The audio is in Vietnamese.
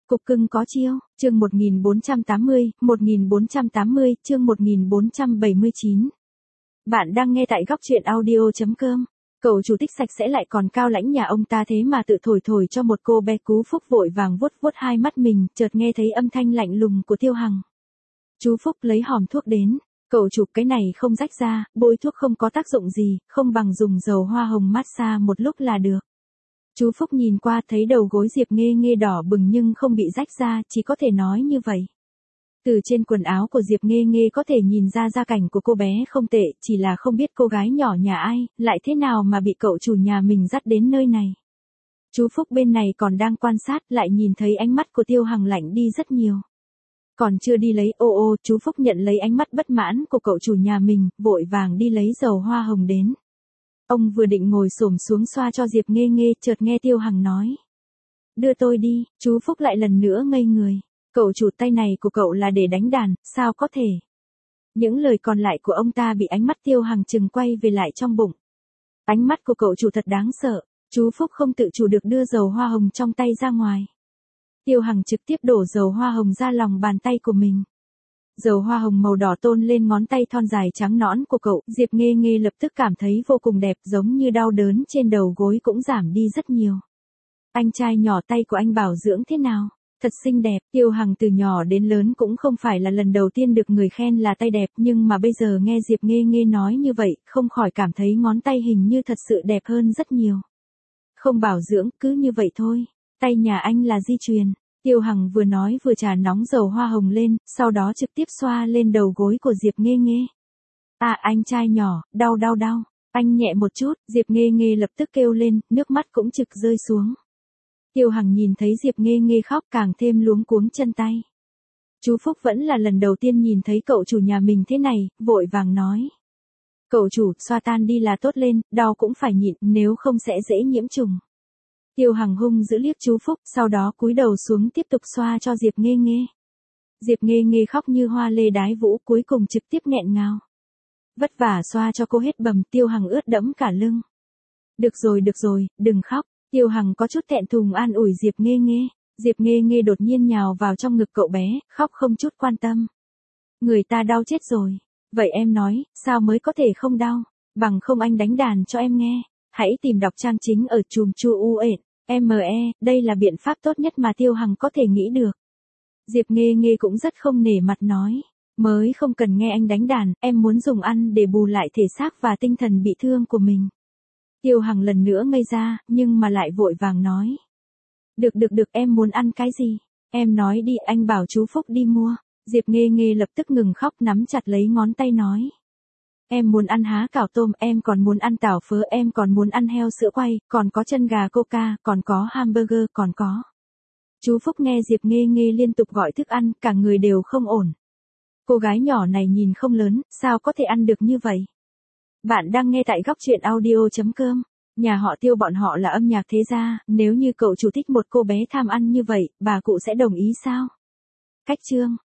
Cục cưng có chiêu, chương 1480, chương 1479. Bạn đang nghe tại góc truyện audio.com. Cậu chủ tích sạch sẽ lại còn cao lãnh nhà ông ta thế mà tự thổi thổi cho một cô bé cú Phúc vội vàng vuốt vuốt hai mắt mình, chợt nghe thấy âm thanh lạnh lùng của Tiêu Hằng. Chú Phúc lấy hòm thuốc đến. Cậu chủ, cái này không rách ra, bôi thuốc không có tác dụng gì, không bằng dùng dầu hoa hồng massage một lúc là được. Chú Phúc nhìn qua thấy đầu gối Diệp Nghê Nghê đỏ bừng nhưng không bị rách ra, chỉ có thể nói như vậy. Từ trên quần áo của Diệp Nghê Nghê có thể nhìn ra gia cảnh của cô bé không tệ, chỉ là không biết cô gái nhỏ nhà ai, lại thế nào mà bị cậu chủ nhà mình dắt đến nơi này. Chú Phúc bên này còn đang quan sát, lại nhìn thấy ánh mắt của Tiêu Hằng lạnh đi rất nhiều. Còn chưa đi lấy chú Phúc nhận lấy ánh mắt bất mãn của cậu chủ nhà mình, vội vàng đi lấy dầu hoa hồng đến. Ông vừa định ngồi xổm xuống xoa cho Diệp Nghê Nghê, chợt nghe Tiêu Hằng nói. Đưa tôi đi, chú Phúc lại lần nữa ngây người. Cậu chủ, tay này của cậu là để đánh đàn, sao có thể. Những lời còn lại của ông ta bị ánh mắt Tiêu Hằng chừng quay về lại trong bụng. Ánh mắt của cậu chủ thật đáng sợ, chú Phúc không tự chủ được đưa dầu hoa hồng trong tay ra ngoài. Tiêu Hằng trực tiếp đổ dầu hoa hồng ra lòng bàn tay của mình. Dầu hoa hồng màu đỏ tôn lên ngón tay thon dài trắng nõn của cậu, Diệp Nghê Nghê lập tức cảm thấy vô cùng đẹp, giống như đau đớn trên đầu gối cũng giảm đi rất nhiều. Anh trai nhỏ, tay của anh bảo dưỡng thế nào? Thật xinh đẹp. Tiêu Hằng từ nhỏ đến lớn cũng không phải là lần đầu tiên được người khen là tay đẹp, nhưng mà bây giờ nghe Diệp Nghê Nghê nói như vậy, không khỏi cảm thấy ngón tay hình như thật sự đẹp hơn rất nhiều. Không bảo dưỡng, cứ như vậy thôi. Tay nhà anh là di truyền. Tiêu Hằng vừa nói vừa trà nóng dầu hoa hồng lên, sau đó trực tiếp xoa lên đầu gối của Diệp Nghê Nghê. À, anh trai nhỏ, đau. Anh nhẹ một chút, Diệp Nghê Nghê lập tức kêu lên, nước mắt cũng trực rơi xuống. Tiêu Hằng nhìn thấy Diệp Nghê Nghê khóc càng thêm luống cuống chân tay. Chú Phúc vẫn là lần đầu tiên nhìn thấy cậu chủ nhà mình thế này, vội vàng nói. Cậu chủ, xoa tan đi là tốt lên, đau cũng phải nhịn, nếu không sẽ dễ nhiễm trùng. Tiêu Hằng hung dữ liếc chú Phúc, sau đó cúi đầu xuống tiếp tục xoa cho Diệp Nghê Nghê. Diệp Nghê Nghê khóc như hoa lê đái vũ, cuối cùng trực tiếp nghẹn ngào. Vất vả xoa cho cô hết bầm, Tiêu Hằng ướt đẫm cả lưng. Được rồi, đừng khóc. Tiêu Hằng có chút thẹn thùng an ủi Diệp Nghê Nghê. Diệp Nghê Nghê đột nhiên nhào vào trong ngực cậu bé, khóc không chút quan tâm. Người ta đau chết rồi. Vậy em nói, sao mới có thể không đau? Bằng không anh đánh đàn cho em nghe. Hãy tìm đọc trang chính ở chùm chu ME, đây là biện pháp tốt nhất mà Tiêu Hằng có thể nghĩ được. Diệp Nghê Nghê cũng rất không nể mặt nói. Mới không cần nghe anh đánh đàn, em muốn dùng ăn để bù lại thể xác và tinh thần bị thương của mình. Tiêu Hằng lần nữa ngây ra, nhưng mà lại vội vàng nói. Được, em muốn ăn cái gì? Em nói đi, anh bảo chú Phúc đi mua. Diệp Nghê Nghê lập tức ngừng khóc, nắm chặt lấy ngón tay nói. Em muốn ăn há cảo tôm, em còn muốn ăn tảo phớ, em còn muốn ăn heo sữa quay, còn có chân gà coca, còn có hamburger, còn có. Chú Phúc nghe Diệp Nghê Nghê liên tục gọi thức ăn, cả người đều không ổn. Cô gái nhỏ này nhìn không lớn, sao có thể ăn được như vậy? Bạn đang nghe tại góc truyện audio.com. Nhà họ Tiêu bọn họ là âm nhạc thế gia, nếu như cậu chủ thích một cô bé tham ăn như vậy, bà cụ sẽ đồng ý sao? Cách chương